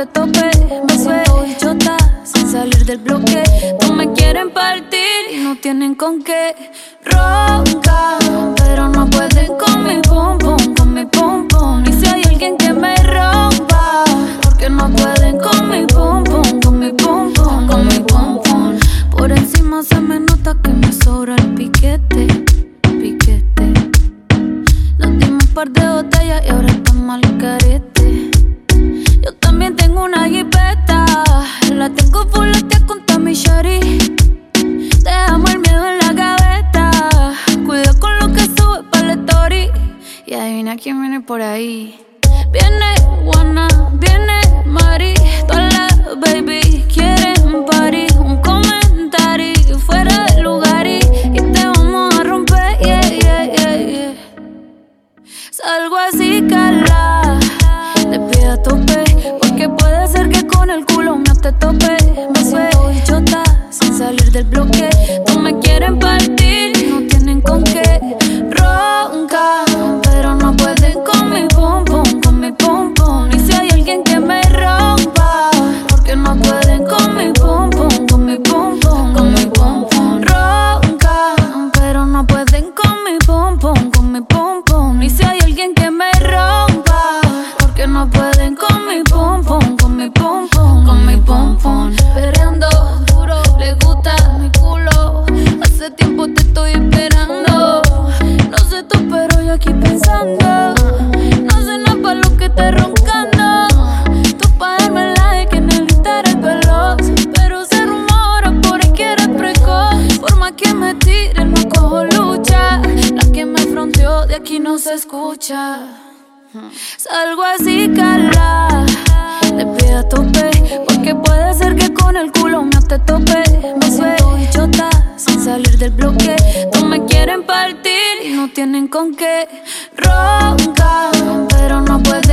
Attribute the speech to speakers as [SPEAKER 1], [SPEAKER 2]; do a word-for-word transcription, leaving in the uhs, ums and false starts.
[SPEAKER 1] te topé. Me siento bichota sin salir del bloque. No me quieren partir y no tienen con qué. Roncan, pero no pueden con mi pum pum, con mi pum pum. Y si hay alguien que me rompa, porque no pueden con mi pum pum, con mi pum pum, con mi pum pum. Por encima se me nota que me sobra el piquete, piquete. Nos dimos un par de botellas y ahora estamos al carete. Yo también tengo una jipeta, la tengo fuletea con Tommy Shari. Dejamos el miedo en la gaveta, cuida con lo que sube pa' la story. Y adivina quién viene por ahí. Viene Juana, viene Mari, todas las baby quieren party. Un comentario fuera del lugar y, y te vamos a romper, yeah, yeah, yeah, yeah. Salgo así, cala, te pido a tope, porque puede ser que con el culo no te tope. Me siento bichota sin salir del bloque. No me quieren partir y no tienen con qué. Roncan, pero no pueden con mi pum pum, con mi pum pum. Y si hay alguien que me rompa, porque no pueden con mi pum pum, con mi pum pum, con mi pum pum. Roncan, pero no pueden con mi pum pum, con mi pum pum. Y si hay alguien que me rompa, porque no pueden con mi pum pum, con mi pum pum, con mi pum pum. Perreando duro, le gusta mi culo. Hace tiempo te estoy esperando. No sé tú, pero yo aquí pensando. No sé nada pa' lo que estés roncando. Tú pa' darme la de que necesitas el veloz, pero se rumora por ahí que eres precoz. Por más que me tire, no cojo lucha. La que me fronteó de aquí no se escucha. Salgo así, cala, te pido a tope, porque puede ser que con el culo no te tope. Me siento bichota sin salir del bloque. No me quieren partir y no tienen con qué. Roncan, pero no pueden